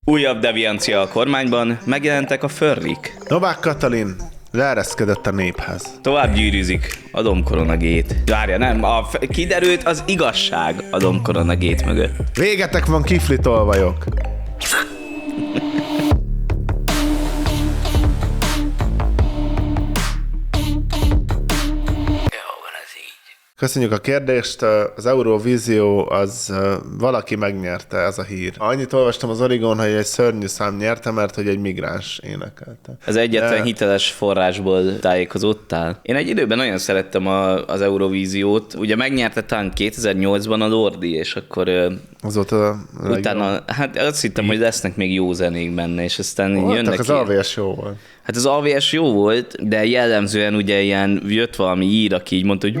Újabb deviancia a kormányban, megjelentek a furrik. Novák Katalin leereszkedett a néphez. Tovább gyűrűzik a domkoronagét. Várja, nem, kiderült az igazság a domkoronagét mögött. Végetek van, kifli tolvajok! Köszönjük a kérdést, az Eurovízió az valaki megnyerte, ez a hír. Annyit olvastam az Origon, hogy egy szörnyű szám nyerte, mert hogy egy migráns énekelte. Az egyetlen hiteles forrásból tájékozódtál. Én egy időben nagyon szerettem az Eurovíziót. Ugye megnyerte talán 2008-ban a Lordi, és akkor azóta utána, hát azt hittem, hogy lesznek még jó zenék benne, és aztán jönnek az AVS jó volt. Hát az AVS jó volt, de jellemzően ugye ilyen jött valami ír, aki így mondta, hogy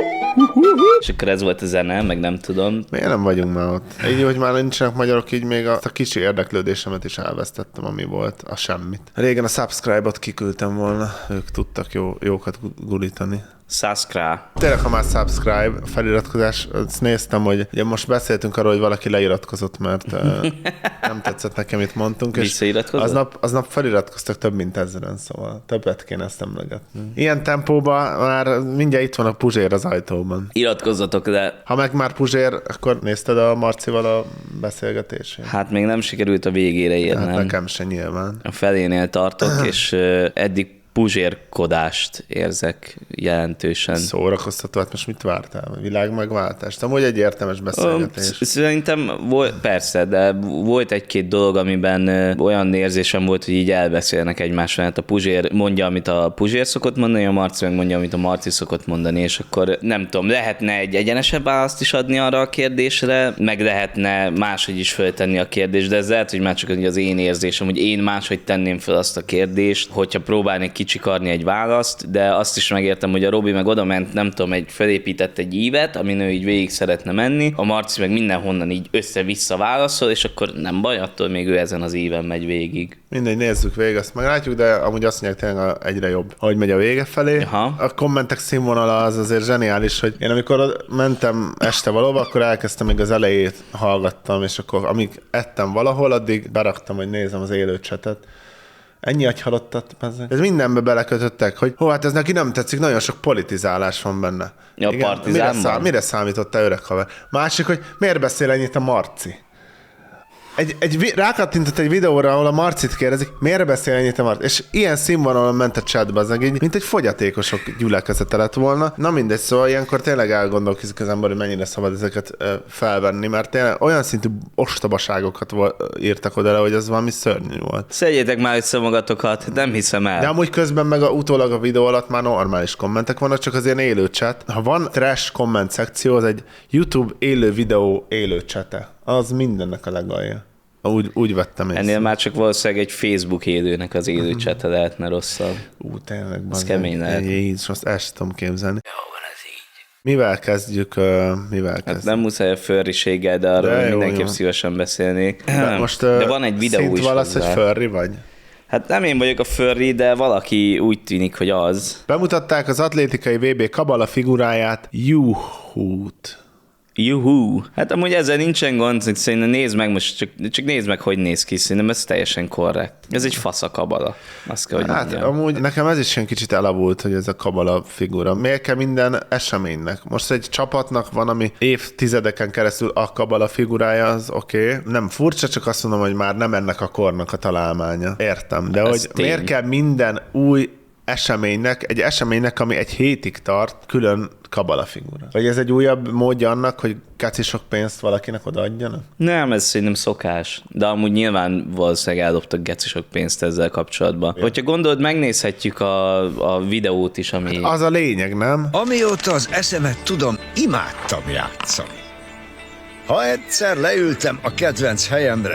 és akkor ez volt a zene, meg nem tudom. Miért nem vagyunk már ott? Így, hogy már nincsenek magyarok, így még a kicsi érdeklődésemet is elvesztettem, ami volt, a semmit. Régen a subscribe-ot kiküldtem volna, ők tudtak jókat gulítani. Subscribe. Tényleg, ha már subscribe, feliratkozás, azt néztem, hogy ugye most beszéltünk arról, hogy valaki leiratkozott, mert nem tetszett nekem, mit mondtunk. Visszairatkozott? Aznap feliratkoztak több mint 1000-en, szóval többet kéne ezt emlegetni. Ilyen tempóban már mindjárt itt van a Puzsér az ajtóban. Iratkozzatok le. Ha meg már Puzsér, akkor nézted a Marcival a beszélgetését? Hát még nem sikerült a végére érnem. Hát nekem se nyilván. A felénél tartok, és eddig puzsérkodást érzek jelentősen. Szórakoztató, hát most mit vártál? Világmegváltást? Amúgy egy értelmes beszélgetés. Szerintem persze, de volt egy-két dolog, amiben olyan érzésem volt, hogy így elbeszélnek egymással. Hát a Puzsér mondja, amit a Puzsér szokott mondani, a Marci meg mondja, amit a Marci szokott mondani, és akkor nem tudom, lehetne egy egyenesebb választ is adni arra a kérdésre, meg lehetne máshogy is föltenni a kérdést, de ez lehet, hogy már csak az én érzésem, hogy én máshogy tenném fel azt a kérdést, hogyha próbálnék kicsikarni egy választ, de azt is megértem, hogy a Robi meg oda ment, nem tudom, felépített egy ívet, amin ő így végig szeretne menni, a Marci meg mindenhonnan így össze-vissza válaszol, és akkor nem baj, attól még ő ezen az íven megy végig. Mindegy, nézzük végig, azt meglátjuk, de amúgy azt mondják, tényleg egyre jobb, ahogy megy a vége felé. Aha. A kommentek színvonala az azért zseniális, hogy én amikor mentem este valahova, akkor elkezdtem, még az elejét hallgattam, és akkor amíg ettem valahol, addig beraktam, hogy nézem az élő csetet. Ennyi agyhalottat. Ez mindenbe belekötöttek, hogy hát ez neki nem tetszik, nagyon sok politizálás van benne. Ja, a Partizánban? Mire számított te öreg haver? Másik, hogy miért beszél ennyit a Marci? Rákattintott egy videóra, ahol a Marcit kérdezik, miért beszél ennyit a Marci? És ilyen színvonalon ment a chatbe az egész, mint egy fogyatékosok gyülekezete lett volna. Na mindegy, szóval ilyenkor tényleg elgondolkozik az ember, hogy mennyire szabad ezeket felvenni, mert tényleg olyan szintű ostobaságokat írtak oda le, hogy ez valami szörnyű volt. Szedjétek már össze magatokat, nem hiszem el. De amúgy közben meg utólag a videó alatt már normális kommentek vannak, csak az ilyen élő chat. Ha van trash komment szekció, az egy YouTube élő videó élő csete. Az mindennek a legalja. Úgy vettem észre. Ennél már csak valószínűleg egy Facebook élőnek az élő csete lehetne rosszabb. Tényleg. Ez kemény lehet. Így, most ezt tudom képzelni. Jó van, ez így. Mivel kezdjük? Hát nem muszáj a furriséggel, de arról mindenképp szívesen beszélnék. De van egy videó szint is valasz, hogy furry vagy? Hát nem én vagyok a furry, de valaki úgy tűnik, hogy az. Bemutatták az atlétikai VB kabala figuráját, Juhút. Juhú. Hát amúgy ezzel nincsen gond, szerintem nézd meg most, csak nézd meg, hogy néz ki, szerintem ez teljesen korrekt. Ez egy fasz a kabala. Azt kell, hogy mondjam. Amúgy nekem ez is ilyen kicsit elavult, hogy ez a kabala figura. Miért kell minden eseménynek? Most egy csapatnak van, ami évtizedeken keresztül a kabala figurája, az oké. Nem furcsa, csak azt mondom, hogy már nem ennek a kornak a találmánya. Értem, de hogy miért kell minden új egy eseménynek, ami egy hétig tart, külön kabala figura. Vagy ez egy újabb módja annak, hogy keci sok pénzt valakinek odaadjanak? Nem, ez szerintem szokás. De amúgy nyilván valószínűleg eldobtak geci sok pénzt ezzel kapcsolatban. Ja. Hogyha gondolod, megnézhetjük a videót is, ami... Hát az a lényeg, nem? Amióta az eszemet tudom, imádtam játszani. Ha egyszer leültem a kedvenc helyemre,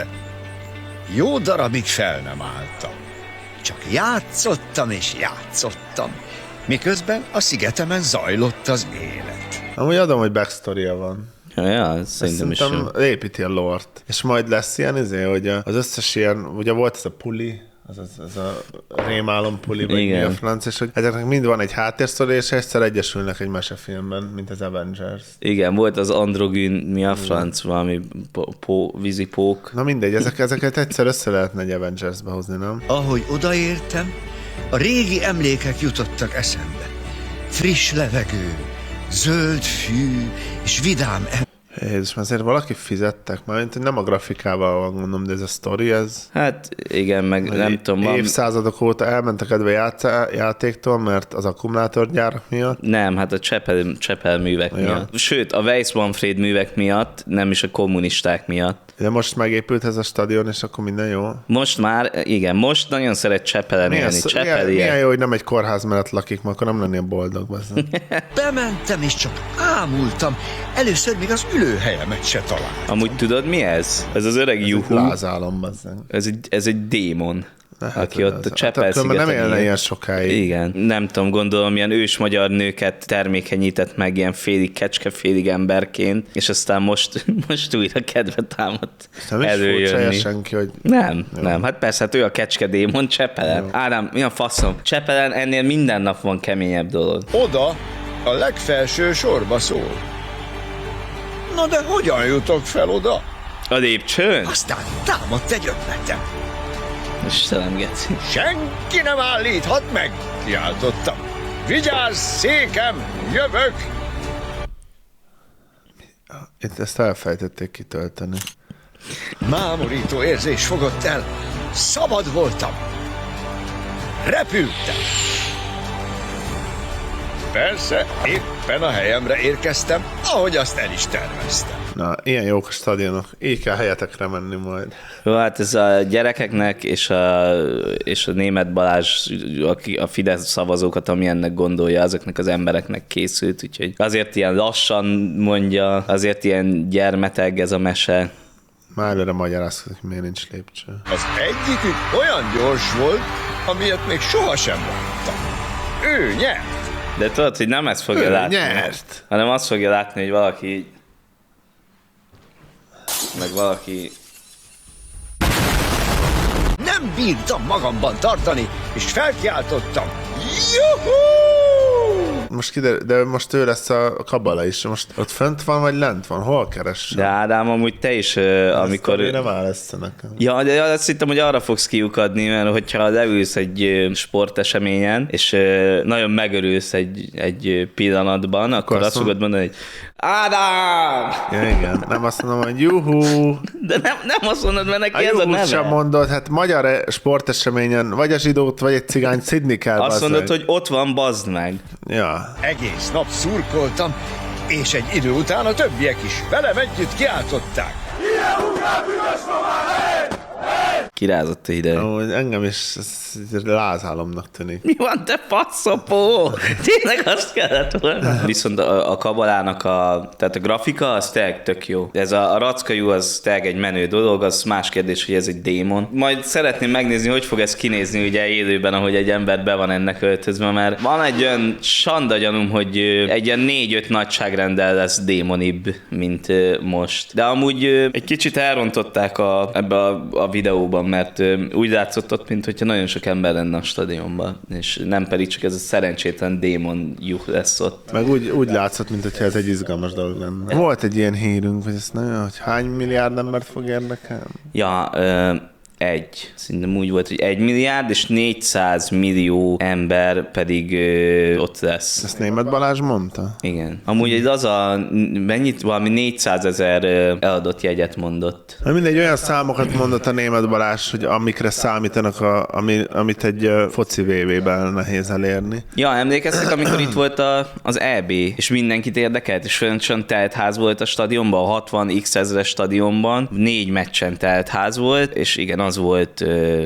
jó darabig fel nem álltam. Csak játszottam és játszottam, miközben a szigetemen zajlott az élet. Amúgy adom, hogy backstory-ja van. Ja, szerintem is jó. Építi a lore-t. És majd lesz ilyen, hogy az összes ilyen, ugye volt ez a puli, Ez a rémálom puli, vagy mi a Igen. franc, és hogy ezeknek mind van egy háttérsztori, és egyszer egyesülnek egy mesefilmben, mint az Avengers. Igen, volt az androgyn, mi a franc, valami vízipók. Na mindegy, ezeket egyszer össze lehetne egy Avengers-be hozni, nem? Ahogy odaértem, a régi emlékek jutottak eszembe. Friss levegő, zöld fű és vidám Jézus, azért valaki fizettek, mert nem a grafikával van, gondolom, de ez a sztori, ez... Hát igen, meg nem tudom. Évszázadok óta elmentek edve játéktól, mert az akkumulátorgyárak miatt. Nem, hát a Csepel művek miatt. Sőt, a Weiss-Manfred művek miatt, nem is a kommunisták miatt. De most megépült ez a stadion, és akkor minden jó. Most már, igen, most nagyon szeret Csepelen élni. Milyen jó, hogy nem egy kórház mellett lakik, mert akkor nem lennél boldog. Bementem és csak ámultam. Először még az ülőhelyemet se találtam. Amúgy tudod mi ez? Ez az öreg Juhu. Lázálom, bazzeg. Ez egy démon. Aki ott a Csepel nem szigeten élne ilyen sokáig. Igen. Nem tudom, gondolom, ilyen ős magyar nőket termékenyített meg ilyen félig kecske, félig emberként, és aztán most újra kedve támadt Nem is előjönni. senki, hogy... Nem, hát persze, hát ő a kecske démon Csepelen. Jó. Ádám, mi a faszom? Csepelen ennél minden nap van keményebb dolog. Oda a legfelső sorba szól. Na de hogyan jutok fel oda? A lépcsőn? Aztán támadt egy ötletem. Istenem, geci. Senki nem állíthat meg, kiáltottam. Vigyázz, székem, jövök! Itt ezt elfejtették kitölteni. Mámorító érzés fogott el. Szabad voltam. Repültem. Persze, éppen a helyemre érkeztem, ahogy azt el is terveztem. Na, ilyen jók a stadionok. Így kell helyetekre menni majd. Jó, hát ez a gyerekeknek és a német Balázs, a Fidesz szavazókat, ami ennek gondolja, azoknak az embereknek készült, úgyhogy azért ilyen lassan mondja, azért ilyen gyermeteg ez a mese. Már előre magyarázkodik, hogy miért nincs lépcső. Az egyikük olyan gyors volt, amilyet még sohasem láttam. Ő nyert. De tudod, hogy nem ezt fogja látni, nyert. hanem azt fogja látni, hogy valaki így, meg valaki... Nem bírtam magamban tartani, és felkiáltottam. Juhú! Most kiderül, de most ő lesz a kabala is. Most ott fönt van, vagy lent van? Hol keres? De Ádám, amúgy te is, amikor... Nem áll össze nekem. Ja, de azt hittem, hogy arra fogsz kiukadni, mert hogyha leülsz egy sporteseményen, és nagyon megörülsz egy pillanatban, akkor azt fogod mondani, hogy Ádám! Ja, igen. Nem azt mondom, hogy juhú. De nem azt mondod, mert neki A ez a juhút neve. sem mondod, hát magyar sporteseményen vagy a zsidót, vagy egy cigányt szidni kell. Azt bazzeg. mondod, hogy ott van, bazd meg. Ja. Egész nap szurkoltam, és egy idő után a többiek is velem együtt kiáltották. Kirázott ide. Ahogy engem is lázálomnak tűnik. Mi van, te faszopó? Tényleg azt kellett volna. Viszont a kabalának tehát a grafika az tényleg tök jó. Ez a rackajú az tényleg egy menő dolog, az más kérdés, hogy ez egy démon. Majd szeretném megnézni, hogy fog ez kinézni ugye élőben, ahogy egy ember be van ennek öltözve, mert van egy olyan sanda gyanúm, hogy egy ilyen 4-5 nagyságrendel lesz démonibb, mint most. De amúgy egy kicsit elrontották ebbe a videóban, mert úgy látszott ott, mintha nagyon sok ember lenne a stadionban, és nem pedig csak ez a szerencsétlen démon juh lesz ott. Meg úgy látszott, mintha ez egy izgalmas dolog lenne. Volt egy ilyen hírünk, hogy ezt nagyon, hogy hány milliárd embert fog érdekelni? Ja, szerintem úgy volt, hogy 1 milliárd és 400 millió ember pedig ott lesz. Ezt Németh Balázs mondta? Igen. Amúgy ez valami 400 000 eladott jegyet mondott. Mindegy, olyan számokat mondott a Németh Balázs, hogy amikre számítanak, amit egy foci VB-ben nehéz elérni. Ja, emlékeztek, amikor itt volt az EB, és mindenkit érdekelt, és folyamatosan telt ház volt a stadionban, a 60x ezres stadionban, 4 meccsen telt ház volt, és igen, az volt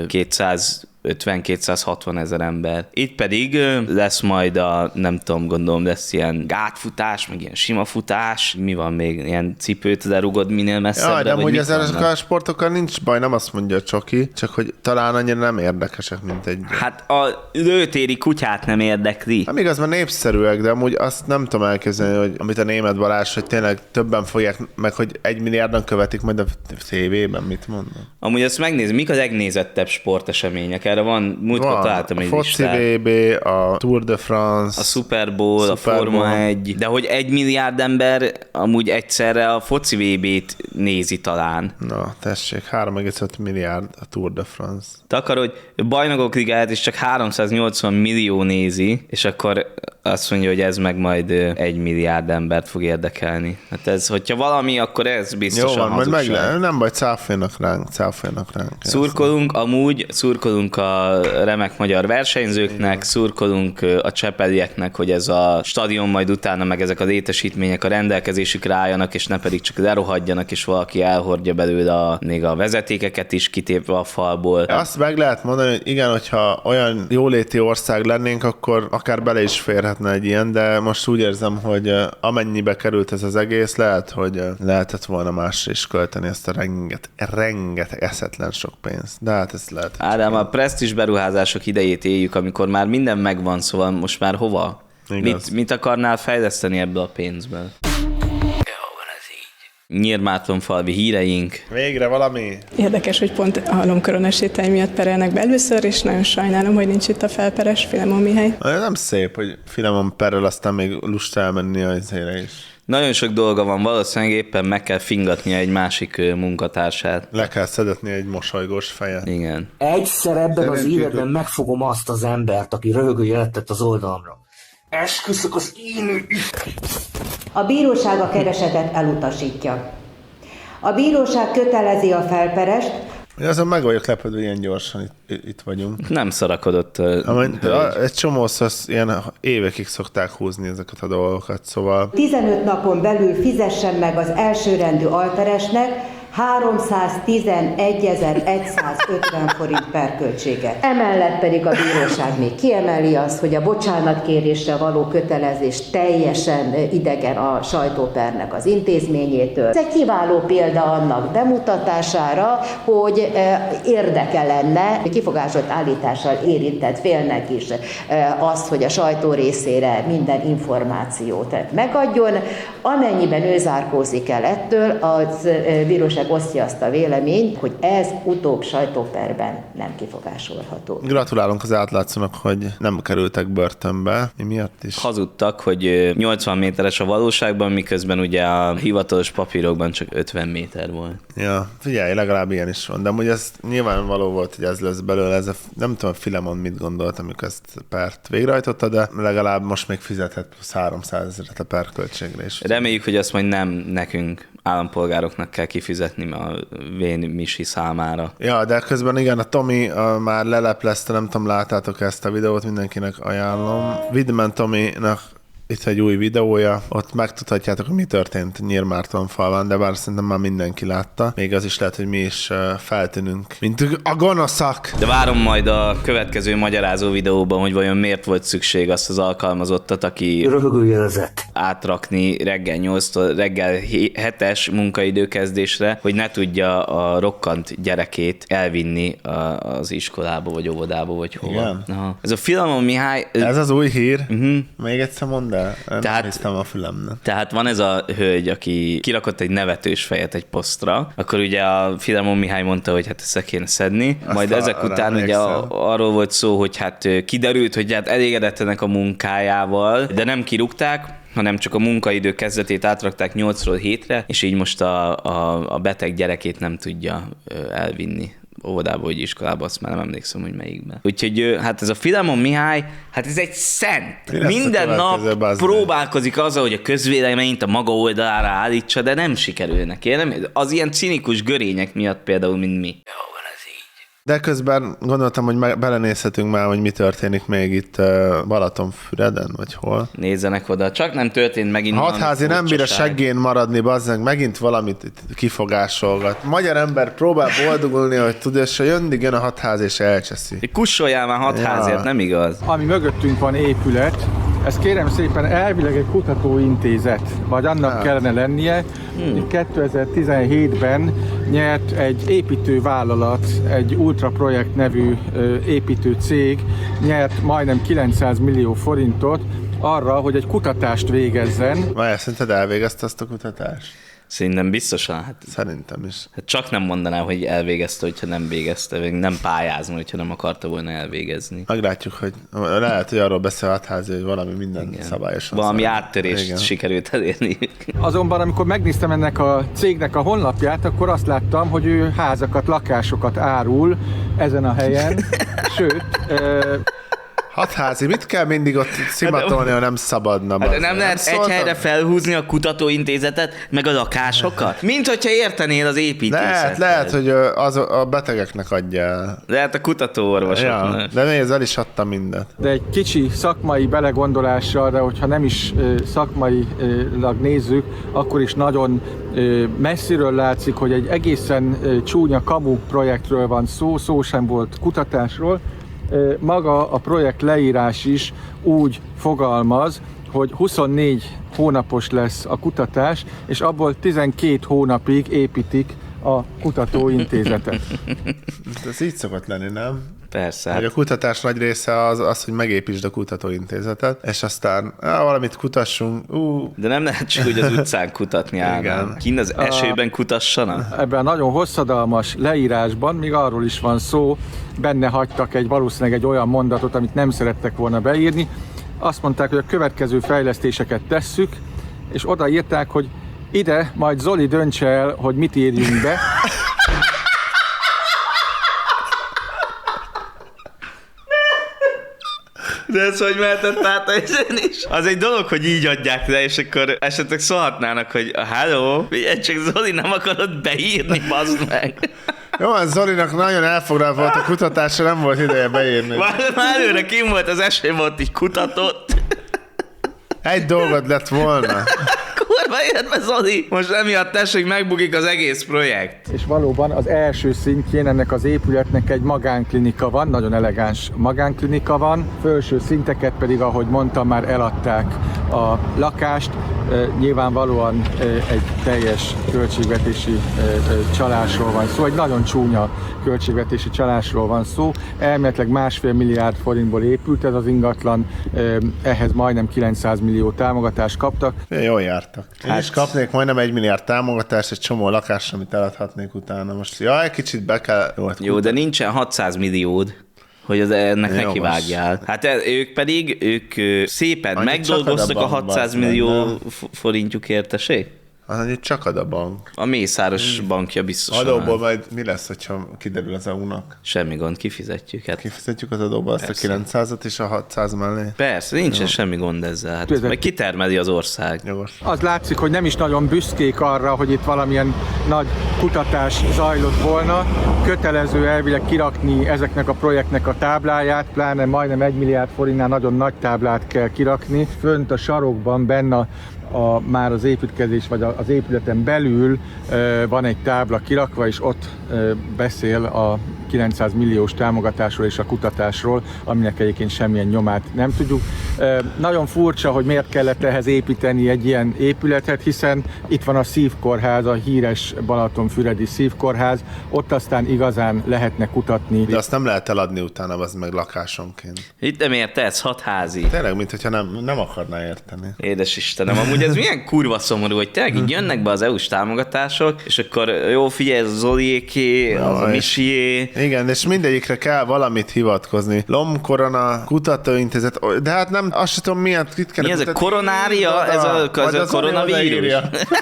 250-260 ezer ember. Itt pedig lesz majd nem tudom, gondolom lesz ilyen gátfutás, meg ilyen sima futás. Mi van még? Ilyen cipőt lerugod minél messzebbre? Ja, de amúgy ezek vannak? a sportokkal nincs baj, nem azt mondja a Csoki, csak hogy talán annyira nem érdekesek, mint egy... Hát a lőtéri kutyát nem érdekli. Nem igaz, mert népszerűek, de amúgy azt nem tudom elképzelni, hogy amit a Németh Balázs, hogy tényleg többen fogják, meg hogy 1 milliárdan követik majd a tévében, mit mondom. Amúgy azt megnézni, mik a legnézettebb sportesemények. erre van, múltkor találtam egy listát. A foci VB, a Tour de France, a Super Bowl, a Forma 1, de hogy 1 milliárd ember amúgy egyszerre a foci VB-t nézi talán. Na, tessék, 3,5 milliárd a Tour de France. Te akar, hogy bajnokok ligáját is csak 380 millió nézi, és akkor azt mondja, hogy ez meg majd 1 milliárd embert fog érdekelni. Hát ez, hogyha valami, akkor ez biztosan jó van, majd hazugság. nem baj, cáfoljanak ránk. Szurkolunk a remek magyar versenyzőknek, szurkolunk a csepelieknek, hogy ez a stadion majd utána meg ezek a létesítmények a rendelkezésükre álljanak, és ne pedig csak lerohadjanak, és valaki elhordja belőle még a vezetékeket is kitépve a falból. Azt meg lehet mondani, hogy igen, hogyha olyan jóléti ország lennénk, akkor akár bele is férhetne egy ilyen, de most úgy érzem, hogy amennyibe került ez az egész, lehet, hogy lehetett volna másra is költeni ezt a rengeteg eszetlen sok pénzt. De hát ez lehet. Ádám, a presztízs beruházások idejét éljük, amikor már minden megvan, szóval most már hova? Mit akarnál fejleszteni ebből a pénzből? Nyírmátonfalvi híreink. Végre valami. Érdekes, hogy pont a Halomkörön sétály miatt perelnek be először, és nagyon sajnálom, hogy nincs itt a felperes Filemon Mihály. Nem szép, hogy Filemon perel, aztán még lusta elmenni az helyre is. Nagyon sok dolga van, valószínűleg éppen meg kell fingatnia egy másik munkatársát. Le kell szedetni egy mosolygós fejet. Igen. Egyszer ebben az életben megfogom azt az embert, aki röhögő jelentet az oldalamra. Esküszök az élő Isten! A bíróság a keresetet elutasítja. A bíróság kötelezi a felperest. Azon meg vagyok lepődve, ilyen gyorsan itt vagyunk. Nem szarakodott. Egy csomószor ilyen évekig szokták húzni ezeket a dolgokat, szóval... 15 napon belül fizessen meg az elsőrendű alteresnek 311.150 forint per költséget. Emellett pedig a bíróság még kiemeli azt, hogy a bocsánatkérésre való kötelezés teljesen idegen a sajtópernek az intézményétől. Ez egy kiváló példa annak bemutatására, hogy érdeke lenne kifogásolt állítással érintett félnek is azt, hogy a sajtó részére minden információt megadjon. Amennyiben ő zárkózik el ettől, az bíróság osztja azt a véleményt, hogy ez utóbb sajtóperben nem kifogásolható. Gratulálunk az átlátszónak, hogy nem kerültek börtönbe. Mi miatt is? Hazudtak, hogy 80 méteres a valóságban, miközben ugye a hivatalos papírokban csak 50 méter volt. Ja, figyelj, legalább ilyen is van. De amúgy ez nyilvánvaló volt, hogy ez lesz belőle. Nem tudom, Filemon mit gondolt, amikor ezt a pert végrehajtotta, de legalább most még fizethet plusz 300 000 a perköltségre is. Reméljük, hogy azt majd nem nekünk, állampolgároknak kell kifizetni a Vén Misi számára. Ja, de közben igen, a Tomi már leleplezte, nem tudom, láttátok ezt a videót, mindenkinek ajánlom. Widman Tominak itt egy új videója, ott megtudhatjátok, hogy mi történt Nyírmártonfalván, de bár szerintem már mindenki látta. Még az is lehet, hogy mi is feltűnünk, mint a gonoszak. De várom majd a következő magyarázó videóban, hogy vajon miért volt szükség azt az alkalmazottat, aki röhögőjelezett átrakni reggel 8-tól reggel 7-es munkaidőkezdésre, hogy ne tudja a rokkant gyerekét elvinni az iskolába, vagy óvodába, vagy hova. Igen? Aha. Ez a Filemon Mihály... Ez az új hír? Még egyszer mondd el. Tehát, a fülemnek. Tehát van ez a hölgy, aki kirakott egy nevetős fejet egy posztra, akkor ugye a Filemon Mihály mondta, hogy hát ezt kéne szedni, majd ezek után ugye arról volt szó, hogy hát kiderült, hogy hát elégedetlenek a munkájával, de nem kirúgták, hanem csak a munkaidő kezdetét átrakták 8-ról 7-re, és így most a beteg gyerekét nem tudja elvinni óvodába, vagy iskolába, azt már nem emlékszem, hogy melyikben. Úgyhogy hát ez a Filemon Mihály, hát ez egy szent. Minden nap próbálkozik azzal, hogy a közvéleményt a maga oldalára állítsa, de nem sikerül neki. Az ilyen cinikus görények miatt például, mint mi. De közben gondoltam, hogy belenézhetünk már, hogy mi történik még itt Balatonfüreden, vagy hol. Nézzenek oda, csak nem történt megint. Hatházi nem bír a seggén maradni, bazzeg, megint valamit kifogásolgat. Magyar ember próbál boldogulni, hogy tud, és jön a hatház és elcseszi. Kussoljál már Hatházért, nem igaz? Ami mögöttünk van épület, ez kérem szépen elvileg egy kutatóintézet, vagy annak kellene lennie. 2017-ben nyert egy építővállalat, egy Ultra Projekt nevű építő cég, nyert majdnem 900 millió forintot arra, hogy egy kutatást végezzen. Várjál, szerinted elvégezte azt a kutatást? Szerintem biztosan. Hát Szerintem is. csak nem mondaná, hogy elvégezte, hogyha nem végezte, vagy nem pályázna, hogyha nem akarta volna elvégezni. Meglátjuk, hogy lehet, hogy arról beszél Hatházi, hogy valami minden szabályosan. Valami áttörést sikerült elérni. Azonban, amikor megnéztem ennek a cégnek a honlapját, akkor azt láttam, hogy ő házakat, lakásokat árul ezen a helyen. Sőt, Hatházi, mit kell mindig ott szimatolni, ha nem szabadna? Hát nem lehet egy helyre felhúzni a kutatóintézetet, meg a lakásokat? Mint hogyha értenél az építészettel. Lehet, hogy az a betegeknek adja el. Lehet a kutatóorvosoknak. Ja, de nézd, el is adta mindent. de egy kicsi szakmai belegondolással, de hogyha nem is szakmailag nézzük, akkor is nagyon messziről látszik, hogy egy egészen csúnya kamu projektről van szó sem volt kutatásról. Maga a projekt leírás is úgy fogalmaz, hogy 24 hónapos lesz a kutatás, és abból 12 hónapig építik a kutatóintézetet. Ez így szokott lenni, nem? Persze. Hogy a kutatás nagy része az, hogy megépítsd a kutatóintézetet, és aztán valamit kutassunk. De nem lehet csak úgy az utcán kutatni, Ádám. Kint az esőben kutassanak? Ebben a nagyon hosszadalmas leírásban még arról is van szó, benne hagytak valószínűleg egy olyan mondatot, amit nem szerettek volna beírni. Azt mondták, hogy a következő fejlesztéseket tesszük, és odaírták, hogy ide majd Zoli döntse el, hogy mit írjunk be. De ez hogy mehetett át a is? Az egy dolog, hogy így adják le, és akkor esetleg szólhatnának, hogy hello, figyelj csak Zoli, nem akarod beírni, bazd meg. Jó, az Zolinak nagyon elfoglalt volt a kutatásra, nem volt ideje beírni. Már előre kim volt az eső, volt így kutatott. Egy dolgot lett volna. Kurva életbe, Zoli! Most emiatt tessék, megbukik az egész projekt. És valóban az első szintjén ennek az épületnek egy magánklinika van, nagyon elegáns magánklinika van. Felső szinteket pedig, ahogy mondtam, már eladták a lakást. Nyilvánvalóan egy teljes költségvetési csalásról van szó, egy nagyon csúnya költségvetési csalásról van szó. Elméletileg 1,5 milliárd forintból épült ez az ingatlan, ehhez majdnem 900 millió támogatást kaptak. Jól jártak. Én is kapnék majdnem 1 milliárd támogatást, egy csomó lakásra, amit eladhatnék utána. Most egy kicsit be kell... Jó, de nincsen 600 milliód, hogy ennek nekivágjál. Hát ők szépen annyit megdolgoztak a 600 millió forintjukért, tessék? Az annyit csak ad a bank. A Mészáros bankja biztosan. Adóból majd mi lesz, hogyha kiderül az EU-nak? Semmi gond, kifizetjük. Hát. Kifizetjük az adóba azt a 900-at és a 600 mellé? Persze, nincsen semmi gond ezzel. Hát, meg kitermeli az ország. Jogos. Az látszik, hogy nem is nagyon büszkék arra, hogy itt valamilyen nagy kutatás zajlott volna. Kötelező elvileg kirakni ezeknek a projektnek a tábláját, pláne majdnem 1 milliárd forintnál nagyon nagy táblát kell kirakni. Fönt a sarokban benne már az építkezés, vagy az épületen belül van egy tábla kirakva, és ott beszél a 900 milliós támogatásról és a kutatásról, aminek egyébként semmilyen nyomát nem tudjuk. Nagyon furcsa, hogy miért kellett ehhez építeni egy ilyen épületet, hiszen itt van a Szívkórház, a híres Balatonfüredi Szívkórház, ott aztán igazán lehetne kutatni. De azt nem lehet eladni utána, az meg lakásonként. Itt nem értesz, Hatházi. Tényleg, mintha nem akarná érteni. Édes Istenem, amúgy ez milyen kurva szomorú, hogy tényleg így jönnek be az EU-s támogatások, és akkor jó, figyelj, ez a Zoliéké, az a Misié. Igen, és mindegyikre kell valamit hivatkozni. Lomkorona, kutatóintézet, de hát nem, azt sem tudom miért. Mi ez a koronária? Ez a koronavírus?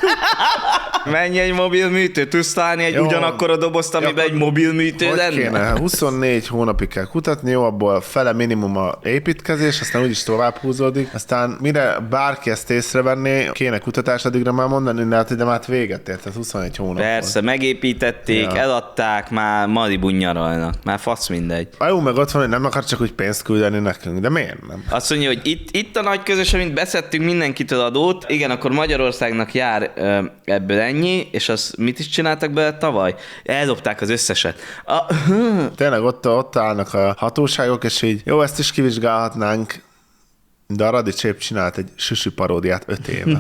Menj egy mobil műtő, tudsz találni egy ugyanakkor a dobozt, amiben egy mobil műtő lenne? 24 hónapig kell kutatni, jó, abból fele minimum a építkezés, aztán úgyis tovább húzódik. Aztán mire bárki ezt észrevenné, kéne kutatás, addigra már mondani, de már véget ért, tehát 21 hónap. Persze, megépítették, eladták, már Malibun nyaralnak, már fasz mindegy. Jó, meg ott van, hogy nem akar csak úgy pénzt küldeni nekünk, de miért nem? Azt mondja, hogy itt a nagy közös, amint beszedtünk mindenkitől adót, igen, akkor Magyarországnak jár ebből ennyi, és azt mit is csináltak bele tavaly? Eldobták az összeset. Tényleg ott állnak a hatóságok, és így jó, ezt is kivizsgálhatnánk, de a Radics épp csinált egy süsű paródiát 5 éve.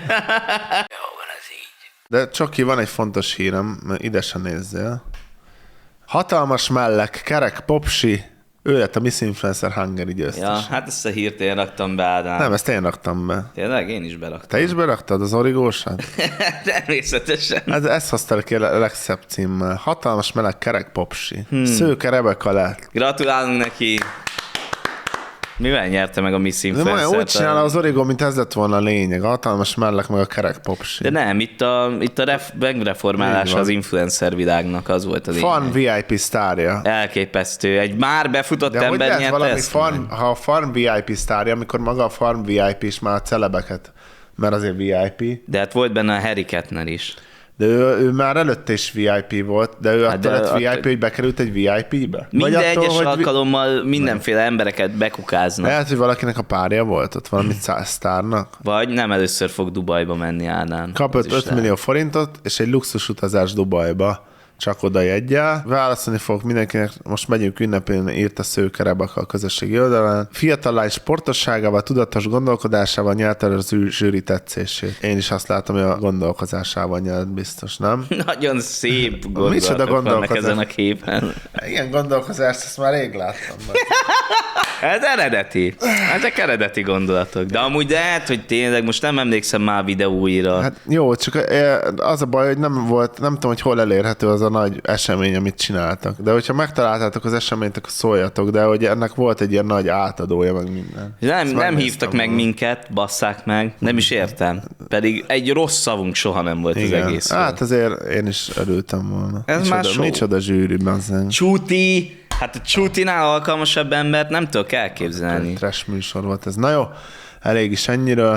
De Csoki, van egy fontos hírem, ide se nézzél. Hatalmas mellek, kerek popsi, Ő lett a Miss Influencer Hungary győztes. Ja, hát ezt a hírt én raktam be, Ádám. Nem, ezt én raktam be. Tényleg? Én is beraktam. Te is beraktad az origósat? Természetesen. Hát ezt hoztál ki a legszebb címmel. Hatalmas meleg kerek popsi. Szőke Rebeka lett. Gratulálunk neki. Mivel nyerte meg a Miss De Influencer-t? úgy csinál az origó, mint ez lett volna a lényeg. A hatalmas mellek meg a kerek popsi. De nem, itt a megreformálása az influencer világnak, az volt az Fan VIP sztárja. Elképesztő. Egy már befutott De hogy ember lehet nyerte valami ezt? ha a Fan VIP sztárja, amikor maga a Fan VIP is már a celebeket, mert azért VIP. De hát volt benne a Harry Kettner is. De ő már előtte is VIP volt, de ő attól lett VIP, hogy bekerült egy VIP-be? Minden egyes alkalommal mindenféle embereket bekukáznak. Lehet, hogy valakinek a párja volt ott, valami sztárnak. Vagy nem először fog Dubajba menni, Ádám. Kapott 5 millió forintot, és egy luxus utazás Dubajba. Csak oda jeggyel. Válaszolni fogok mindenkinek, most megyünk ünnepélni, írt a Szőke Rebeka a közösségi oldalán. Fiatal lány sportosságával, tudatos gondolkodásával nyerte el az zsűri tetszését. Én is azt látom, hogy a gondolkozásával nyert biztos, nem? Nagyon szép Micsoda gondolatok vannak gondolkozás? ezen a képen. Ilyen gondolkozást ezt már rég láttam. Ez eredeti. Ezek eredeti gondolatok. De amúgy lehet, hogy tényleg most nem emlékszem már videóira. Hát jó, csak az a baj, hogy nem tudom, hogy hol elérhető az a nagy esemény, amit csináltak. De hogyha megtaláltátok az eseményt, akkor szóljatok, de hogy ennek volt egy ilyen nagy átadója, meg minden. Nem hívtak meg minket, basszák meg. Nem is értem. Pedig egy rossz szavunk soha nem volt az egész. Hát azért én is örültem volna. Ez már show. Micsoda zsűri, bazzánk. Csúti! Hát a Csútinál alkalmasabb embert nem tudok elképzelni. Trash műsor volt ez. Na jó, elég is ennyiről.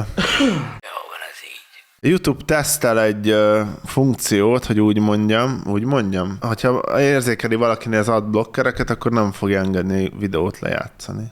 YouTube tesztel egy funkciót, hogy úgy mondjam. Ha érzékeli valakinél az adblockereket, akkor nem fogja engedni videót lejátszani.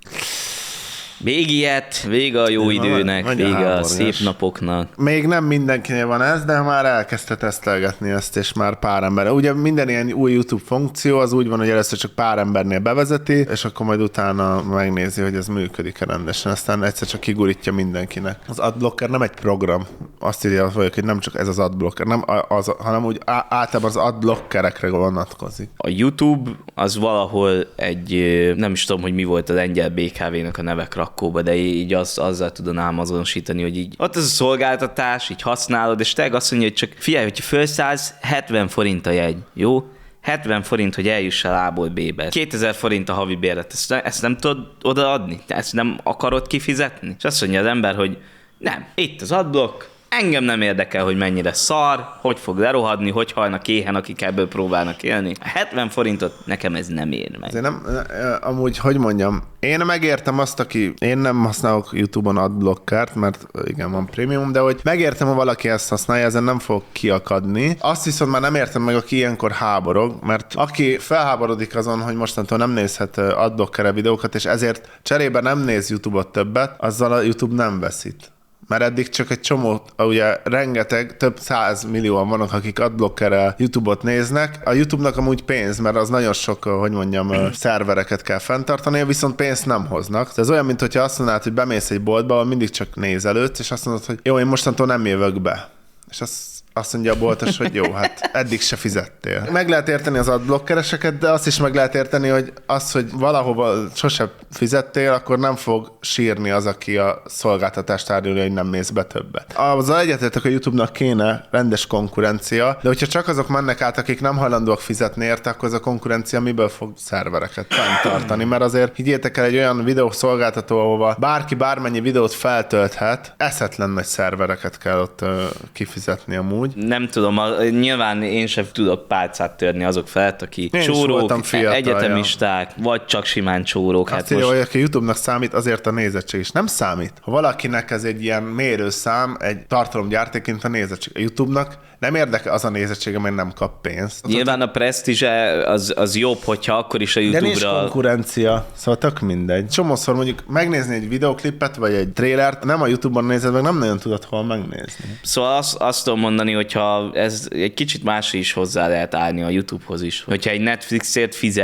Vége a jó időnek, vége a szép napoknak. Még nem mindenkinél van ez, de már elkezdte tesztelgetni ezt, és már pár ember. Ugye minden ilyen új YouTube funkció az úgy van, hogy először csak pár embernél bevezeti, és akkor majd utána megnézi, hogy ez működik-e rendesen. Aztán egyszer csak kigurítja mindenkinek. Az adblocker nem egy program. Azt írja, hogy nem csak ez az adblocker, hanem úgy általában az adblockerekre vonatkozik. A YouTube az valahol egy, nem is tudom, hogy mi volt a lengyel BKV-nak a nevek rakóba, de így azzal tudom azonosítani, hogy így ott az a szolgáltatás, így használod, és te azt mondja, hogy csak figyelj, hogyha felszállsz, 70 forint a jegy, jó? 70 forint, hogy eljuss el A-ból B-be. 2000 forint a havi bérlet. Ezt nem tudod odaadni? Ezt nem akarod kifizetni? És azt mondja az ember, hogy nem, itt az adblock, engem nem érdekel, hogy mennyire szar, hogy fog lerohadni, hogy halnak éhen, akik ebből próbálnak élni. A 70 forintot nekem ez nem ér meg. Amúgy, hogy mondjam, én megértem azt, én nem használok YouTube-on adblockert, mert igen, van prémium, de hogy megértem, ha valaki ezt használja, ezen nem fog kiakadni. Azt viszont már nem értem meg, aki ilyenkor háborog, mert aki felháborodik azon, hogy mostantól nem nézhet adblockere videókat, és ezért cserébe nem néz YouTube-ot többet, azzal a YouTube nem veszít. Mert eddig csak egy csomó, ugye rengeteg, több 100 millióan vannak, akik adblockerrel YouTube-ot néznek. A YouTube-nak amúgy pénz, mert az nagyon sok, szervereket kell fenntartani, viszont pénzt nem hoznak. Ez olyan, mint hogyha azt mondanád, hogy bemész egy boltba, ahol mindig csak nézelődsz, és azt mondod, hogy jó, én mostantól nem jövök be. És azt mondja a boltos, hogy jó, hát eddig se fizettél. Meg lehet érteni az adblockereseket, de azt is meg lehet érteni, hogy hogy valahova sose fizettél, akkor nem fog sírni az, aki a szolgáltatást árulja, hogy nem néz be többet. Azzal egyetértek, a YouTube-nak kéne rendes konkurencia, de hogyha csak azok mennek át, akik nem hajlandóak fizetni érte, akkor az a konkurencia miből fog szervereket fenntartani? Mert azért higgyétek el, egy olyan videószolgáltató, ahova bárki bármennyi videót feltölthet, eszetlen nagy szervereket kell ott kifizetni amúgy. Nem tudom, nyilván én sem tudok pálcát törni azok felett, aki csórók, egyetemisták, vagy csak simán csórók. Azt írja, hogy aki YouTube-nak számít, azért a nézettség is nem számít. Ha valakinek ez egy ilyen mérőszám, egy tartalomgyártéként a nézettség. A YouTube-nak nem érdekel az a nézettség, amely nem kap pénzt. Nyilván a presztízse az jobb, hogyha akkor is a YouTube-ra... De nincs konkurencia, szóval tök mindegy. Csomószor mondjuk megnézni egy videoklipet, vagy egy trélert, nem a YouTube-on nézed meg, nem nagyon tudod hol megnézni. Szóval azt tudom mondani, hogyha ez egy kicsit másra is hozzá lehet állni a YouTube-hoz is. Hogyha egy Netflixért fizetsz,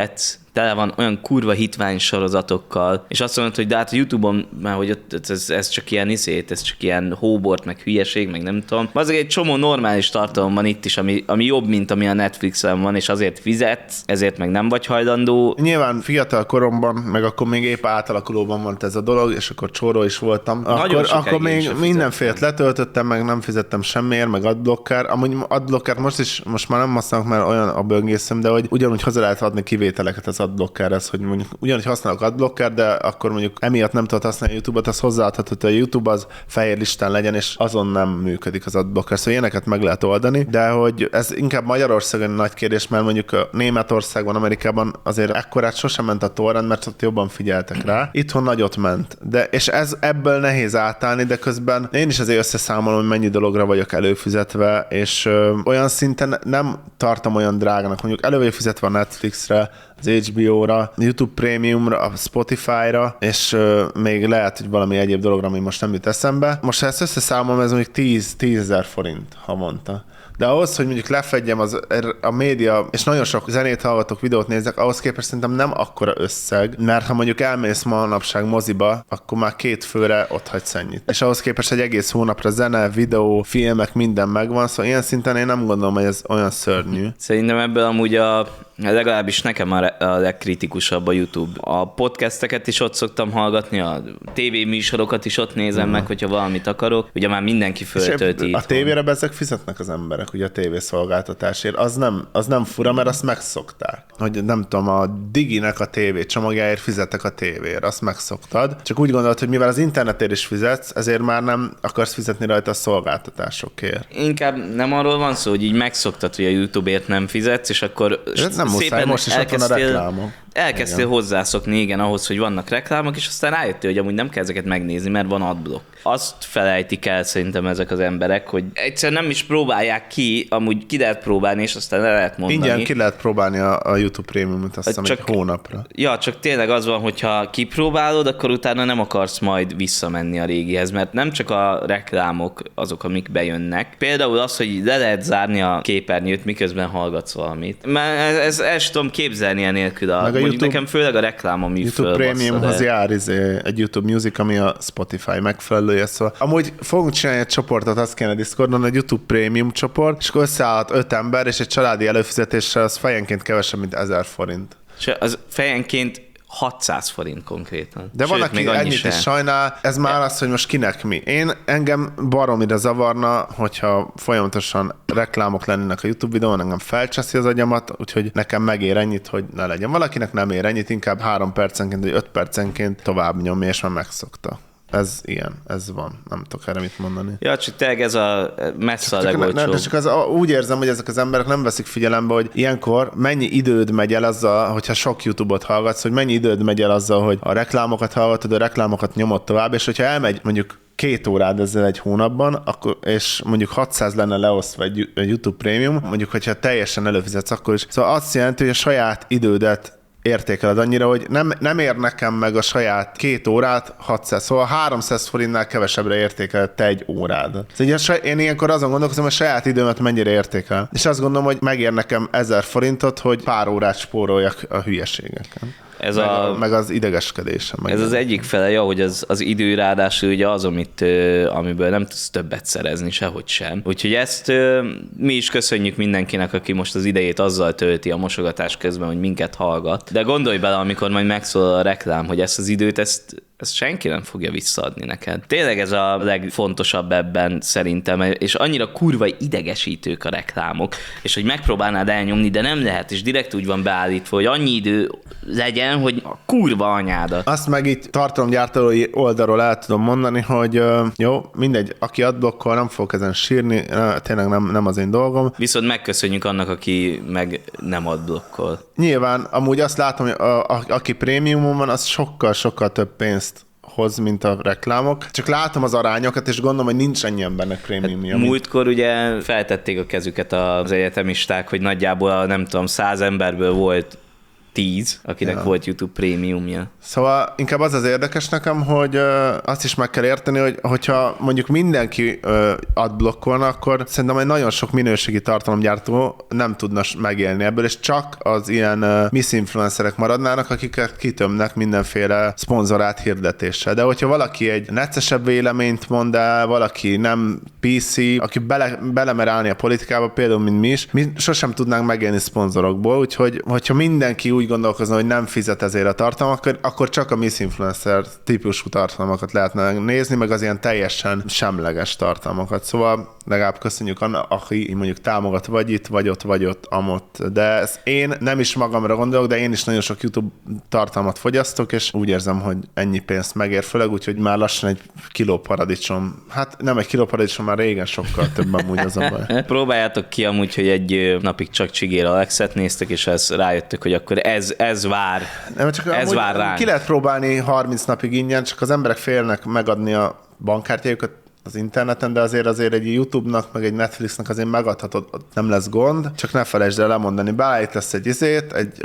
tele van olyan kurva hitvány sorozatokkal, és azt mondod, hogy de hát a YouTube-on már, hogy ott ez csak ilyen ez csak ilyen hóbort, meg hülyeség, meg nem tudom. Azért egy csomó normális tartalom van itt is, ami jobb, mint ami a Netflixen van, és azért fizetsz, ezért meg nem vagy hajlandó. Nyilván fiatal koromban, meg akkor még épp átalakulóban volt ez a dolog, és akkor csóró is voltam. Akkor még mindenfélet letöltöttem, meg nem fizettem semmiért, meg adblocker. Amúgy adblockert most már nem használok, mert olyan a böngészem, de hogy ugyanúgy hozzá lehet adni kivételeket az adblockerhez, hogy mondjuk ugyanúgy használok adblocker, de akkor mondjuk emiatt nem tudod használni YouTube-ot, az hozzáadhatod, hogy a YouTube az fehér listán legyen, és azon nem működik az adblocker. Szóval ilyeneket meg lehet oldani, de hogy ez inkább Magyarországon nagy kérdés, mert mondjuk a Németországban, Amerikában azért ekkorát sosem ment a torrent, mert ott jobban figyeltek rá. Itthon nagyot ment. És ebből nehéz átállni, de közben én is azért összeszámolom, hogy mennyi dologra vagyok előfizetve, és olyan szinten nem tartom olyan drágának. Mondjuk elő vagyok fizetve a Netflixre, az HBO-ra, YouTube Premiumra, a Spotify-ra, és még lehet, hogy valami egyéb dologra, ami most nem jut eszembe. Most ha ezt összeszámolom, ez mondjuk 10 000 forint havonta. De ahhoz, hogy mondjuk lefedjem a média, és nagyon sok zenét hallgatok, videót nézek, ahhoz képest szerintem nem akkora összeg, mert ha mondjuk elmész manapság moziba, akkor már 2 főre ott hagysz ennyit. És ahhoz képest egy egész hónapra zene, videó, filmek, minden megvan, szóval ilyen szinten én nem gondolom, hogy ez olyan szörnyű. Szerintem ebből amúgy legalábbis nekem a legkritikusabb a YouTube. A podcasteket is ott szoktam hallgatni, a tévéműsorokat is ott nézem meg, hogyha valamit akarok. Ugye már mindenki föltölti. A tévére ezek fizetnek az emberek, ugye a tévészolgáltatásért. Az nem fura, mert azt megszokták. Hogy nem tudom, a Diginek a tévé csomagjáért fizettek a tévéért, azt megszoktad. Csak úgy gondolod, hogy mivel az internetért is fizetsz, ezért már nem akarsz fizetni rajta a szolgáltatásokért. Inkább nem arról van szó, hogy így megszoktad, hogy a YouTube-ért nem fizetsz, és akkor nem muszáj, most is ott van a reklámok. Elkezdtél hozzászokni, igen, ahhoz, hogy vannak reklámok, és aztán rájöttél, hogy amúgy nem kell ezeket megnézni, mert van adblock. Azt felejtik el szerintem ezek az emberek, hogy egyszerűen nem is próbálják ki, amúgy ki lehet próbálni, és aztán le lehet mondani. Ingyen ki lehet próbálni a YouTube Premium-ot, azt hiszem egy hónapra. Ja, csak tényleg az van, hogyha kipróbálod, akkor utána nem akarsz majd visszamenni a régihez, mert nem csak a reklámok azok, amik bejönnek. Például az, hogy le lehet zárni a képernyőt, miközben hallgatsz valamit. Mert ezt el sem tudom képzelni enélkül. YouTube, nekem főleg a reklám, ami YouTube Premiumhoz jár egy YouTube Music, ami a Spotify megfelelője, szóval. Amúgy fogunk csinálni egy csoportot, azt kéne Discordon, egy YouTube Premium csoport, és akkor összeállhat 5 ember, és egy családi előfizetéssel az fejenként kevesebb, mint 1000 forint. És az fejenként 600 forint konkrétan. De van, aki ennyit is sajnál, ez már az, hogy most kinek mi. Engem baromira zavarna, hogyha folyamatosan reklámok lennének a YouTube videón, engem felcseszi az agyamat, úgyhogy nekem megér ennyit, hogy ne legyen. Valakinek nem ér ennyit, inkább 3 percenként vagy 5 percenként tovább nyomja, és már megszokta. Ez ilyen, ez van. Nem tudok erre mit mondani. Ja, csak tényleg ez a messze a legolcsóbb. De csak úgy érzem, hogy ezek az emberek nem veszik figyelembe, hogy ilyenkor mennyi időd megy el azzal, hogyha sok YouTube-ot hallgatsz, hogy mennyi időd megy el azzal, hogy a reklámokat hallgatod, a reklámokat nyomod tovább, és hogyha elmegy mondjuk 2 órád ezzel egy hónapban, akkor, és mondjuk 600 lenne leosztva egy YouTube Premium, mondjuk, hogyha teljesen előfizetsz, akkor is. Szóval azt jelenti, hogy a saját idődet értékeled annyira, hogy nem ér nekem meg a saját 2 órát 600, szóval 300 forintnál kevesebbre értékeled te egy órád. Szóval én ilyenkor azon gondolkozom, hogy a saját időmet mennyire értékel. És azt gondolom, hogy megér nekem 1000 forintot, hogy pár órát spóroljak a hülyességeken. Meg az idegeskedésem. Ez az egyik fele, hogy az idő ráadásul ugye az, amiből nem tudsz többet szerezni, sehogy sem. Úgyhogy ezt mi is köszönjük mindenkinek, aki most az idejét azzal tölti a mosogatás közben, hogy minket hallgat. De gondolj bele, amikor majd megszólal a reklám, hogy ezt az időt, ezt senki nem fogja visszaadni neked. Tényleg ez a legfontosabb ebben szerintem, és annyira kurva idegesítők a reklámok, és hogy megpróbálnád elnyomni, de nem lehet, és direkt úgy van beállítva, hogy annyi idő legyen, hogy a kurva anyádat. Azt meg itt tartalomgyártói oldalról el tudom mondani, hogy jó, mindegy, aki adblokkol, nem fog ezen sírni, tényleg nem az én dolgom. Viszont megköszönjük annak, aki meg nem adblokkol. Nyilván, amúgy azt látom, hogy aki prémiumon van, az sokkal több pénzt hoz, mint a reklámok. Csak látom az arányokat, és gondolom, hogy nincs annyi embernek prémiumja. Hát múltkor ugye feltették a kezüket az egyetemisták, hogy nagyjából nem tudom, 100 emberből volt 10, akinek volt YouTube prémiumja. Szóval inkább az érdekes nekem, hogy azt is meg kell érteni, hogyha mondjuk mindenki adblokkolna, akkor szerintem egy nagyon sok minőségi tartalomgyártó nem tudna megélni ebből, és csak az ilyen misinfluencerek maradnának, akiket kitömnek mindenféle szponzorált hirdetéssel. De hogyha valaki egy neccesebb véleményt mond el, valaki nem PC, aki belemer állni a politikába, például mint mi is, mi sosem tudnánk megélni szponzorokból, úgyhogy hogyha mindenki úgy gondolkozna, hogy nem fizet ezért a tartalom, akkor csak a misinfluencer típusú tartalmakat lehetne nézni, meg az ilyen teljesen semleges tartalmakat. Szóval legalább köszönjük annak, aki mondjuk támogat vagy itt, vagy ott, amott. De ezt én nem is magamra gondolok, de én is nagyon sok YouTube tartalmat fogyasztok, és úgy érzem, hogy ennyi pénzt megér, főleg, úgyhogy már lassan egy kiló paradicsom. Hát nem egy kiló paradicsom, már régen sokkal több amúgy az a baj. Próbáljátok ki amúgy, hogy egy napig csak Csigér Alexet néztek, és rájöttök, hogy akkor ez vár. Nem, csak ez vár ránk. Ki lehet próbálni 30 napig ingyen, csak az emberek félnek megadni a bankkártyájukat az interneten, de azért egy YouTube-nak, meg egy Netflixnek azért megadhatod, nem lesz gond, csak ne felejtsd el lemondani. Beállítasz egy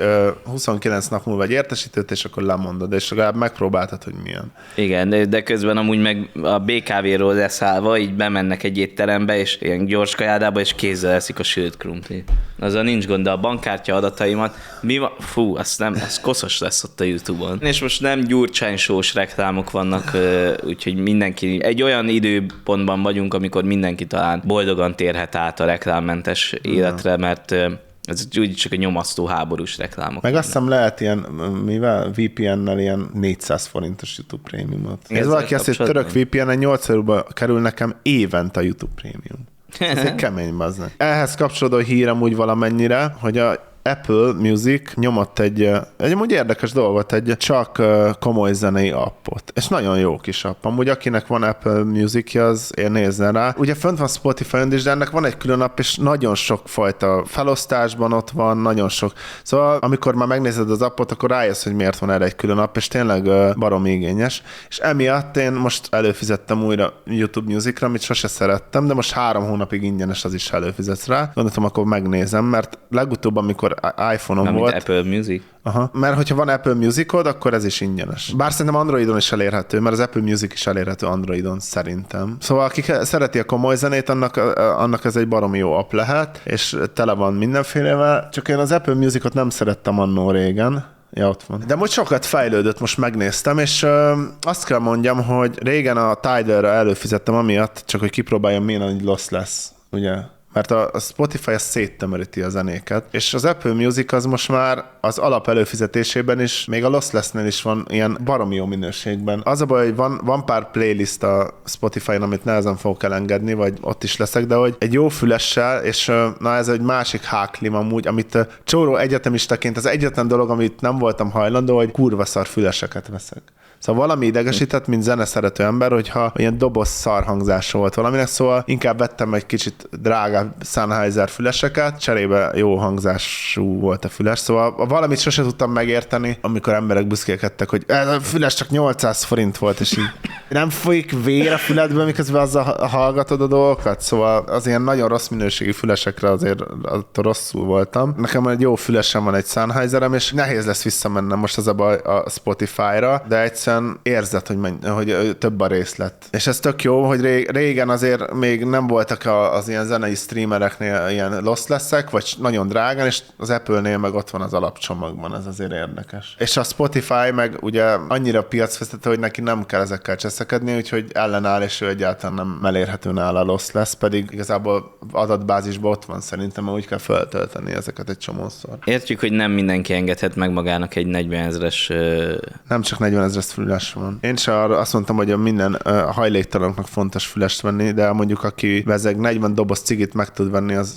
29 nap múlva egy értesítőt, és akkor lemondod, és legalább megpróbáltad, hogy milyen. Igen, de közben amúgy meg a BKV-ról leszállva így bemennek egy étterembe, és ilyen gyors kajádába, és kézzel eszik a sült krumplit. Azzal nincs gond, de a bankkártya adataimat, mi van? Fú, az koszos lesz ott a YouTube-on. És most nem Gyurcsány show-s reklámok vannak, úgyhogy mindenki, egy olyan időpontban vagyunk, amikor mindenki talán boldogan térhet át a reklámmentes életre, mert ez úgy csak a nyomasztó háborús reklámok. Meg azt hiszem lehet ilyen, mivel VPN-nel ilyen 400 forintos YouTube prémiumot. Ez valaki azt, hogy török VPN-en 8 euróba kerül nekem évente a YouTube prémium. Ez egy kemény bazdmeg. Ehhez kapcsolódó hírem úgy valamennyire, hogy a Apple Music nyomott egy amúgy érdekes dolgot, egy csak komoly zenei appot. És nagyon jó kis app. Amúgy akinek van Apple Music-ja, az én nézzen rá. Ugye fönt van Spotify-on is, de ennek van egy külön app, és nagyon sok fajta felosztásban ott van, nagyon sok. Szóval amikor már megnézed az appot, akkor rájössz, hogy miért van erre egy külön app, és tényleg baromi igényes. És emiatt én most előfizettem újra YouTube Musicra, amit sose szerettem, de most 3 hónapig ingyenes, az is előfizetsz rá. Gondoltam, akkor megnézem, mert legutóbb, amikor iPhone-on volt. Apple Music? Aha. Mert hogyha van Apple Musicod, akkor ez is ingyenes. Bár szerintem Androidon is elérhető, mert az Apple Music is elérhető Androidon szerintem. Szóval aki szereti a komoly zenét, annak ez egy baromi jó app lehet, és tele van mindenfélevel. Csak én az Apple Musicot nem szerettem annó régen. Ja, ott van. De most sokat fejlődött, most megnéztem, és azt kell mondjam, hogy régen a Tidal-ra előfizettem amiatt, csak hogy kipróbáljam, milyen nagy loss lesz, ugye? Mert a Spotify az széttömöríti a zenéket, és az Apple Music az most már az alap előfizetésében is, még a Lossless-nél is van ilyen baromi jó minőségben. Az a baj, hogy van pár playlist a Spotify-on, amit nehezen fogok elengedni, vagy ott is leszek, de hogy egy jó fülessel, és na ez egy másik háklim amúgy, amit csóró egyetemistaként az egyetlen dolog, amit nem voltam hajlandó, hogy kurva szar füleseket veszek. Szóval valami idegesített, mint zeneszerető ember, hogyha ilyen doboz szarhangzása volt valaminek, szóval inkább vettem egy kicsit drágább Sennheiser füleseket, cserébe jó hangzású volt a füles, szóval valamit sose tudtam megérteni, amikor emberek büszkélkedtek, hogy ez a füles csak 800 forint volt, és így nem folyik vér a füledből, miközben azzal hallgatod a dolgokat, szóval az ilyen nagyon rossz minőségű fülesekre azért rosszul voltam. Nekem egy jó fülesem van, egy Sennheiserem, és nehéz lesz visszamennem most az a baj a Spotify-ra, de egyszerűen érzed, hogy több a részlet. És ez tök jó, hogy régen azért még nem voltak az ilyen zenei streamereknél ilyen lossless-ek, vagy nagyon drágán, és az Apple-nél meg ott van az alapcsomagban, ez azért érdekes. És a Spotify meg ugye annyira piacvezető, hogy neki nem kell ezekkel cseszekedni, úgyhogy ellenáll, és ő egyáltalán nem elérhető nála a lossless, pedig igazából adatbázisban ott van szerintem, mert úgy kell feltölteni ezeket egy csomószor. Értjük, hogy nem mindenki engedhet meg magának egy 40 000-es... Nem csak 40 000 füles van. Én sem azt mondtam, hogy minden hajléktalanoknak fontos fülest venni, de mondjuk aki vezeg 40 doboz cigit meg tud venni, az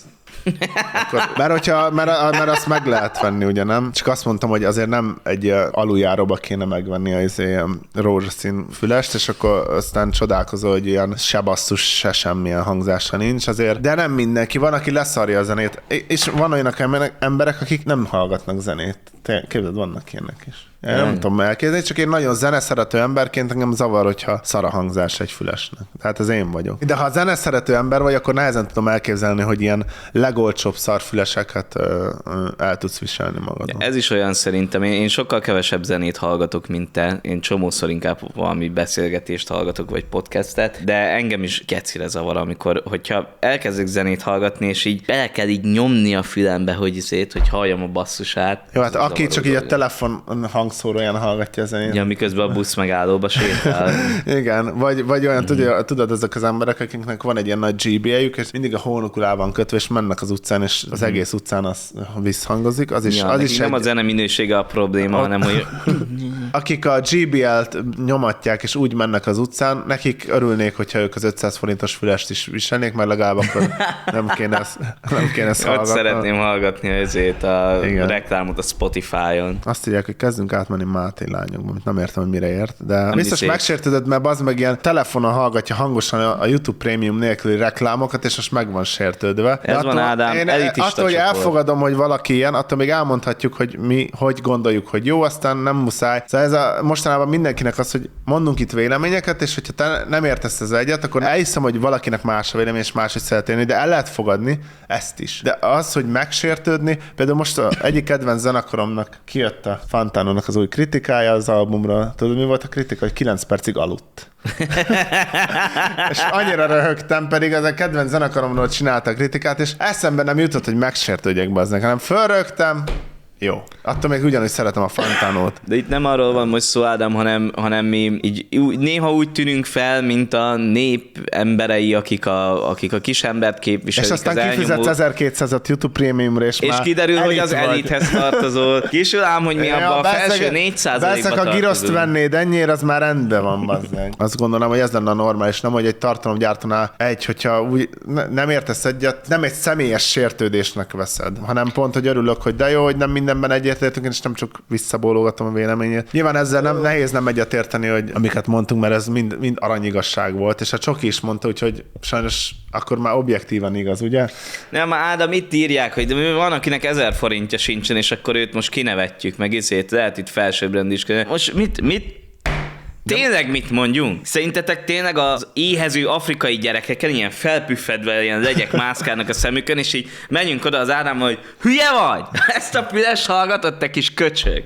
akkor, mert azt meg lehet venni, ugye nem? Csak azt mondtam, hogy azért nem egy aluljáróba kéne megvenni az ilyen rózsaszín fülest, és akkor aztán csodálkozol, hogy ilyen se basszus, se semmilyen hangzása nincs azért. De nem mindenki. Van, aki leszarja a zenét, és van olyan emberek, akik nem hallgatnak zenét. Képzeld, vannak ilyenek is. Én nem tudom elképzelni, csak én nagyon zeneszerető emberként engem zavar, hogyha szar a hangzás egy fülesnek. Tehát ez én vagyok. De ha zeneszerető ember vagy, akkor nehezen tudom elképzelni, hogy ilyen legolcsóbb szarfüleseket el tudsz viselni magadon. Ez is olyan szerintem. Én sokkal kevesebb zenét hallgatok, mint te. Én csomószor inkább valami beszélgetést hallgatok, vagy podcastet, de engem is gecire zavar, amikor, hogyha elkezdek zenét hallgatni, és így bele kell így nyomni a fülembe, hogy halljam a basszusát. Jó, hát aki csak így a telefon hangszóróján hallgatja a zenét. Ja, miközben a busz megállóba sétál. Igen, vagy olyan, tudod, ezek az emberek, akiknek van egy ilyen nagy GBA-jük, és mindig a hónukul el van kötve, és mennek az utcán, és az egész utcán az visszhangozik. Az is nem a zene minősége a probléma, hanem hogy... Akik a GBL-t nyomatják, és úgy mennek az utcán, nekik örülnék, hogyha ők az 500 forintos fülest is viselnék, mert legalább akkor nem kéne ezt hallgatni. Ott szeretném hallgatni ezért a reklámot a Spotify-on. Azt írják, hogy kezdünk átmenni Máté lányokba, amit nem értem, hogy mire ért, de biztos megsértődött, mert az meg ilyen telefonon hallgatja hangosan a YouTube Premium nélküli reklámokat, és most meg van sértődve. Ez van, Ádám, elitista attól, hogy elfogadom, hogy valaki ilyen, attól még elmondhatjuk, hogy mi hogy gondoljuk, hogy jó, aztán nem muszáj. Szóval ez mostanában mindenkinek az, hogy mondunk itt véleményeket, és hogyha te nem értesz ez egyet, akkor elhiszem, hogy valakinek más a vélemény, és máshogy szeretné, de el lehet fogadni ezt is. De az, hogy megsértődni, például most egyik kedvenc zenekaromnak kijött a Fantánónak az új kritikája az albumra. Tudod, mi volt a kritika? Hogy 9 percig aludt. És annyira röhögtem, pedig az a kedvenc zenekaromról csinálta a kritikát, és eszembe nem jutott, hogy megsértődjek be aznak, hanem fölrögtem. Jó. Attól még ugyanúgy szeretem a Fantánót. De itt nem arról van most szó, Ádám, hanem mi így, néha úgy tűnünk fel, mint a nép emberei, akik a kisembert képviselik. És aztán kifizetsz 1200-at YouTube Premiumra, és már kiderül, hogy az elithez tartozol. Késül ám, hogy mi abban a felső 4%-ba tartozunk. Ha giroszt vennéd ennyire, az már rendben van, bazzeg. Azt gondolom, hogy ez lenne a normális, nem, hogy egy tartalomgyártónál hogyha úgy nem értesz egyet, nem egy személyes sértődésnek veszed, hanem pont, hogy örülök, hogy de jó, hogy nem mindenben egyetértünk, és nem csak visszabólogatom a véleményét. Nyilván ezzel nehéz nem egyetérteni, hogy amiket mondtunk, mert ez mind aranyigasság volt, és a Csoki is mondta, úgyhogy sajnos akkor már objektívan igaz, ugye? Nem, Ádám, itt írják, hogy van, akinek 1000 forintja sincsen, és akkor őt most kinevetjük, meg lehet itt felsőbbrendiskedni. Most mit? Tényleg mit mondjunk? Szerintetek tényleg az éhező afrikai gyerekeken ilyen felpüffedve ilyen legyek mászkálnak a szemükön, és így menjünk oda az Ádámmal, hogy hülye vagy? Ezt a füles hallgatott, te kis köcsög.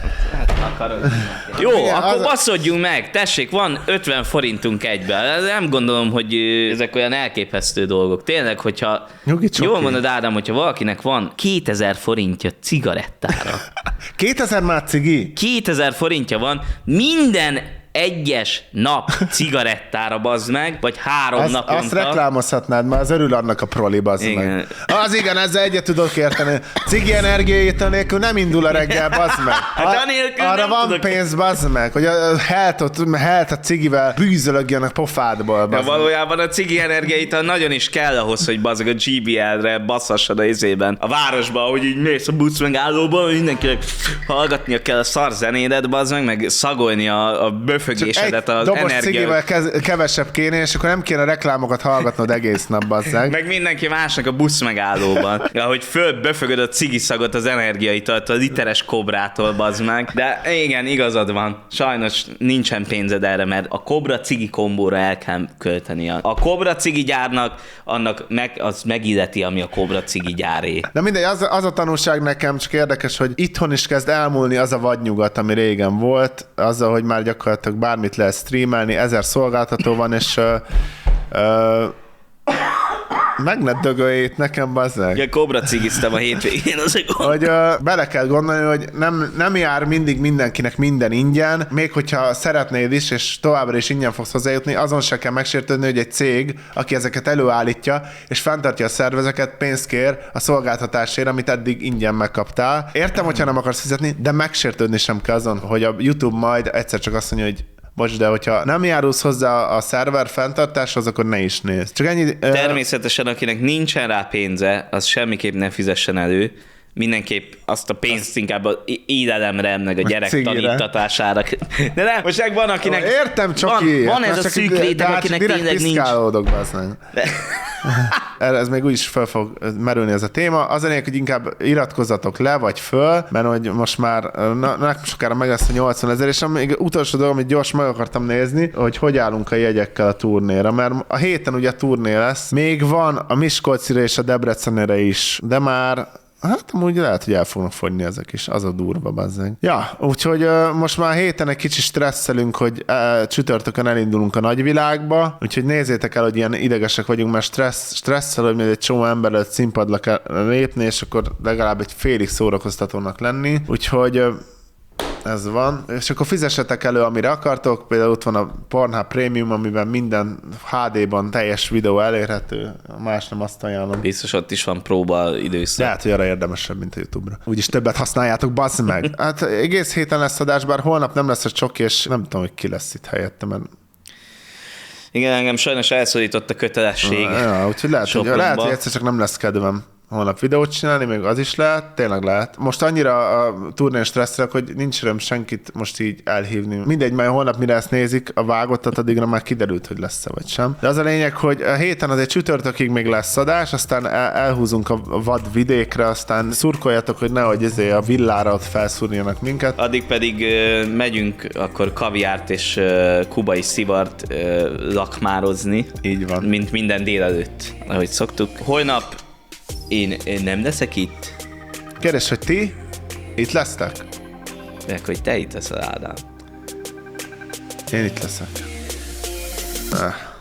Jó, akkor basszodjunk meg. Tessék, van 50 forintunk egyben. Nem gondolom, hogy ezek olyan elképesztő dolgok. Tényleg, hogyha jól mondod, Ádám, hogyha valakinek van 2000 forintja cigarettára. 2000 már cigi? 2000 forintja van minden egyes nap cigarettára, bazd meg, vagy 3 naponta. Azt reklámozhatnád, már az örül annak a proli, bazd meg. Az igen, ezzel egyet tudok érteni. Cigi energiáit nélkül nem indul a reggel, bazd meg. Arra van pénz, bazd meg, hogy a helt a cigivel bűzölögjön a pofádból, bazd meg. Valójában a cigi energiáit nagyon is kell ahhoz, hogy bazd meg a GBL-re basszassad a izében. A városba, hogy így mész a busz megállóba, mindenkinek hallgatnia kell a szar zenédet, bazd meg szagolni a böfögésedet, az dobos energia. cigivel kevesebb kéne, és akkor nem kéne reklámokat hallgatnod egész nap, bazzeg. Meg mindenki másnak a busz megállóban. Ahogy fölböfögöd a cigiszagot az energiaitalt, a literes kobrától, bazd meg. De igen, igazad van. Sajnos nincsen pénzed erre, mert a kobra cigi kombóra el kell költeni. A kobra cigi gyárnak az megilleti, ami a kobra cigi gyáré. De mindegy, az a tanulság nekem, csak érdekes, hogy itthon is kezd elmúlni az a vadnyugat, ami régen volt, azzal, hogy már gyakorlatilag bármit lehet streamelni, 1000 szolgáltató van, és meg ne dögöljét nekem, bazzeg. Ja, kobra cigiztem a hétvégén, hogy bele kell gondolni, hogy nem jár mindig mindenkinek minden ingyen, még hogyha szeretnéd is, és továbbra is ingyen fogsz hozzájutni, azon se kell megsértődni, hogy egy cég, aki ezeket előállítja, és fenntartja a szervezeket, pénzt kér a szolgáltatásért, amit eddig ingyen megkaptál. Értem, hogyha nem akarsz fizetni, de megsértődni sem kell azon, hogy a YouTube majd egyszer csak azt mondja, hogy bocs, de hogyha nem járulsz hozzá a szerver fenntartáshoz, akkor ne is nézd. Csak ennyi. Természetesen, akinek nincsen rá pénze, az semmiképp ne fizessen elő, mindenképp azt a pénzt inkább a élelemre, meg a gyerek cigire. tanítatására. De nem, most meg van, akinek... Értem, Csoki. Van ez a szűk réteg, akinek tényleg nincs. Ez még úgyis fel fog merülni ez a téma. Az a lényeg, hogy inkább iratkozzatok le, vagy föl, mert hogy most már nem sokára meg lesz a 80 000, és még utolsó dolog, amit gyors meg akartam nézni, hogy állunk a jegyekkel a turnéra, mert a héten ugye turné lesz. Még van a Miskolcira és a Debrecenére is, de már hát amúgy lehet, hogy el fognak fogyni ezek is, az a durva, bazzeg. Ja, úgyhogy most már héten egy kicsit stresszelünk, hogy csütörtökön elindulunk a nagyvilágba, úgyhogy nézzétek el, hogy ilyen idegesek vagyunk, mert stresszel, hogy még egy csomó ember előtt színpadra kell lépni, és akkor legalább egy félig szórakoztatónak lenni, úgyhogy ez van. És akkor fizessetek elő, amire akartok. Például ott van a Pornhub Premium, amiben minden HD-ban teljes videó elérhető. Más nem azt ajánlom. Biztos ott is van próba időszak. Lehet, hogy arra érdemesebb, mint a YouTube-ra. Úgyis többet használjátok, bassz meg. Hát egész héten lesz adás, bár holnap nem lesz a Csoki, és nem tudom, hogy ki lesz itt helyette, mert... Igen, engem sajnos elszólított a kötelesség. Ja, úgyhogy lehet, hogy egyszer csak nem lesz kedvem holnap videót csinálni, még az is lehet, tényleg lehet. Most annyira a turnén stresszre, hogy nincs öröm senkit most így elhívni. Mindegy, majd holnap mire ezt nézik, a vágottat addigra már kiderült, hogy lesz-e vagy sem. De az a lényeg, hogy a héten azért csütörtökig még lesz adás, aztán elhúzunk a vad vidékre, aztán szurkoljatok, hogy nehogy a villára ott felszúrjanak minket. Addig pedig megyünk akkor kaviárt és kubai szivart lakmározni. Így van. Mint minden délelőtt, ahogy szoktuk. Holnap én nem leszek itt. Kérdés, hogy ti itt lesztek? Meg hogy te itt leszel, Ádám. Én itt leszek.